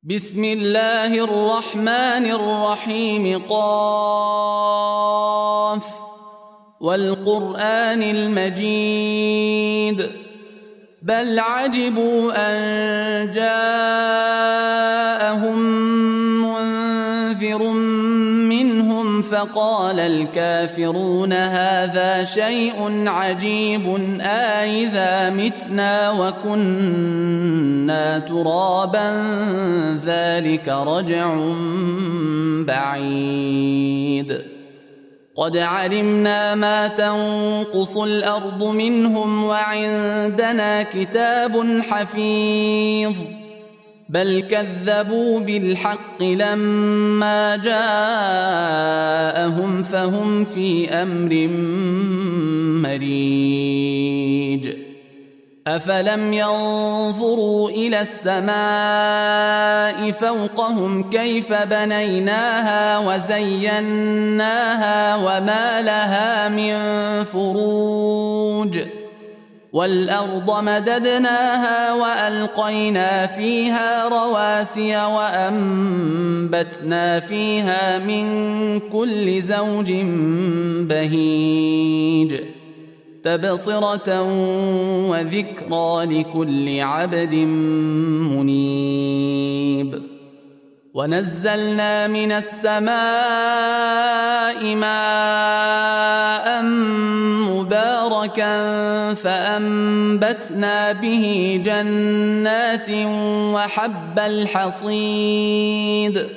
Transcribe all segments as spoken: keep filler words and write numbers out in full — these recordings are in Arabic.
بسم الله الرحمن الرحيم. قاف والقرآن المجيد بل عجبوا أن جاءهم منذر منهم فقال الكافرون هذا شيء عجيب أإذا متنا وكنا ترابا ذلك رجع بعيد قد علمنا ما تنقص الأرض منهم وعندنا كتاب حفيظ بل كذبوا بالحق لما جاءهم فهم في أمر مريج أفلم ينظروا إلى السماء فوقهم كيف بنيناها وزيناها وما لها من فروج والأرض مددناها وألقينا فيها رواسي وأنبتنا فيها من كل زوج بهيج تبصرة وذكرى لكل عبد منيب ونزلنا من السماء ماء مباركا فأنبتنا به جنات وحب الحصيد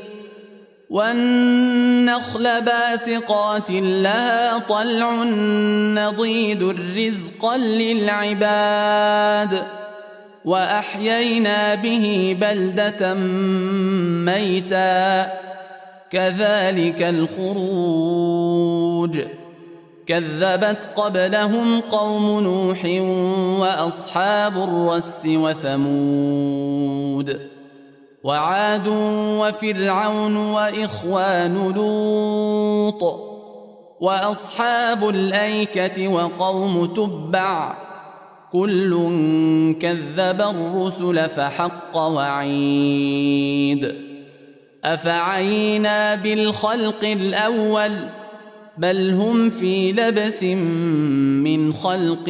والنخل باسقات لها طلع نضيد رزقا للعباد وأحيينا به بلدة ميتا كذلك الخروج كذبت قبلهم قوم نوح وأصحاب الرس وثمود وعاد وفرعون وإخوان لوط وأصحاب الأيكة وقوم تبع كل كذب الرسل فحق وعيد أفعينا بالخلق الأول بل هم في لبس من خلق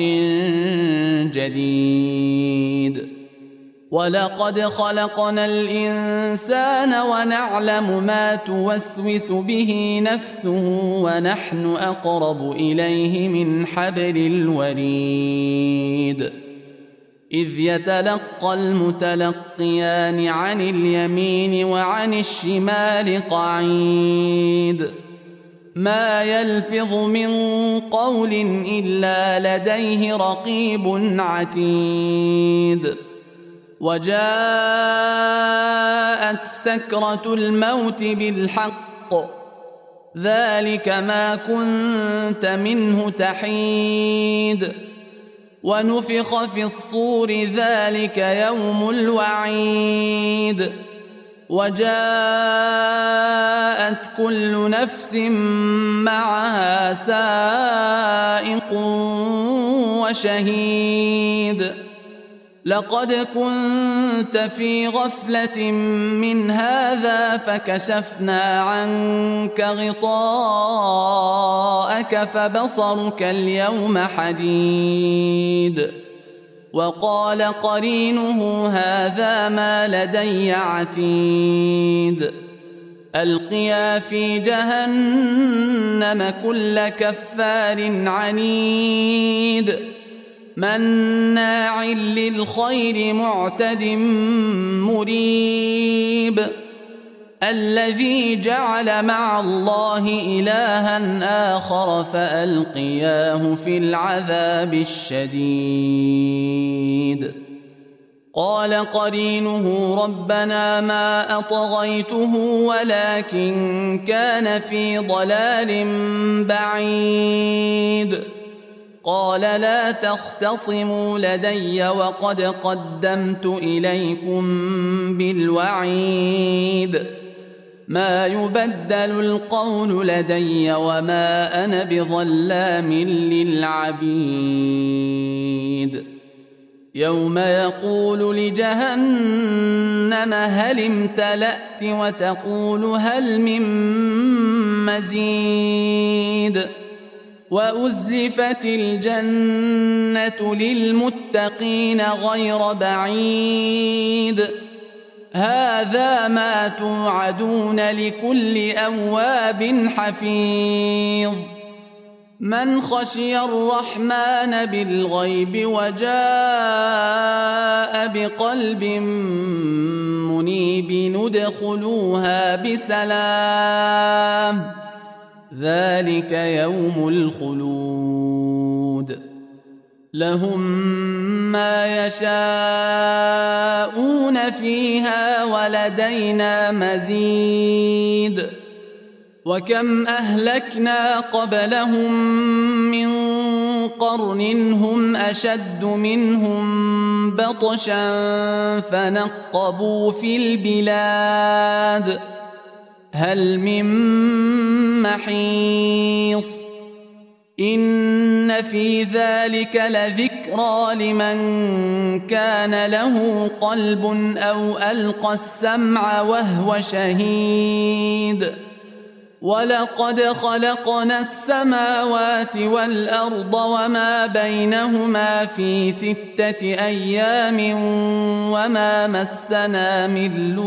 جديد ولقد خلقنا الإنسان ونعلم ما توسوس به نفسه ونحن أقرب إليه من حبل الوريد إذ يتلقى المتلقيان عن اليمين وعن الشمال قعيد ما يلفظ من قول إلا لديه رقيب عتيد وجاءت سكرة الموت بالحق ذلك ما كنت منه تحيد ونفخ في الصور ذلك يوم الوعيد وجاءت كل نفس معها سائق وشهيد لقد كنت في غفلة من هذا فكشفنا عنك غطاءك فبصرك اليوم حديد وقال قرينه هذا ما لدي عتيد ألقيا في جهنم كل كفار عنيد مناع للخير معتد مريب الذي جعل مع الله إلها آخر فألقياه في العذاب الشديد قال قرينه ربنا ما أطغيته ولكن كان في ضلال بعيد قال لا تختصموا لدي وقد قدمت إليكم بالوعيد ما يبدل القول لدي وما أنا بظلام للعبيد يوم يقول لجهنم هل امتلأت وتقول هل من مزيد وأزلفت الجنة للمتقين غير بعيد هذا ما توعدون لكل أواب حفيظ من خشي الرحمن بالغيب وجاء بقلب منيب ادخلوها بسلام ذلك يوم الخلود لهم ما يشاءون فيها ولدينا مزيد وكم أهلكنا قبلهم من قرن هم أشد منهم بطشا فنقبوا في البلاد هل من محيص إن في ذلك لذكرى لمن كان له قلب أو ألقى السمع وهو شهيد ولقد خلقنا السماوات والأرض وما بينهما في ستة أيام وما مسنا من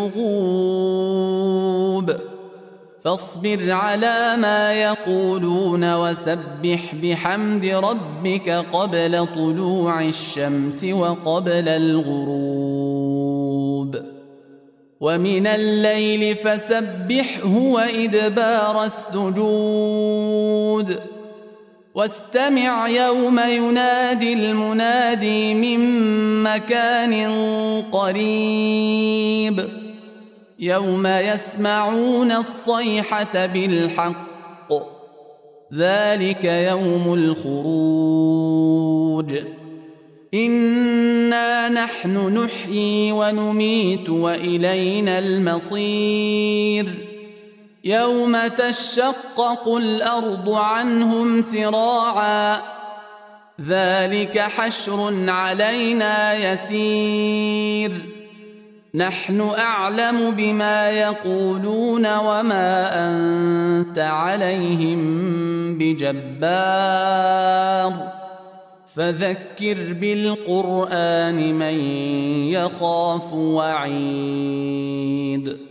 لغوب فاصبر على ما يقولون وسبح بحمد ربك قبل طلوع الشمس وقبل الغروب ومن الليل فسبحه وإدبار السجود واستمع يوم ينادي المنادي من مكان قريب يوم يسمعون الصيحة بالحق ذلك يوم الخروج إنا نحن نحيي ونميت وإلينا المصير يوم تشقق الأرض عنهم سراعا ذلك حشر علينا يسير نحن أعلم بما يقولون وما أنت عليهم بجبار فذكر بالقرآن من يخاف وعيد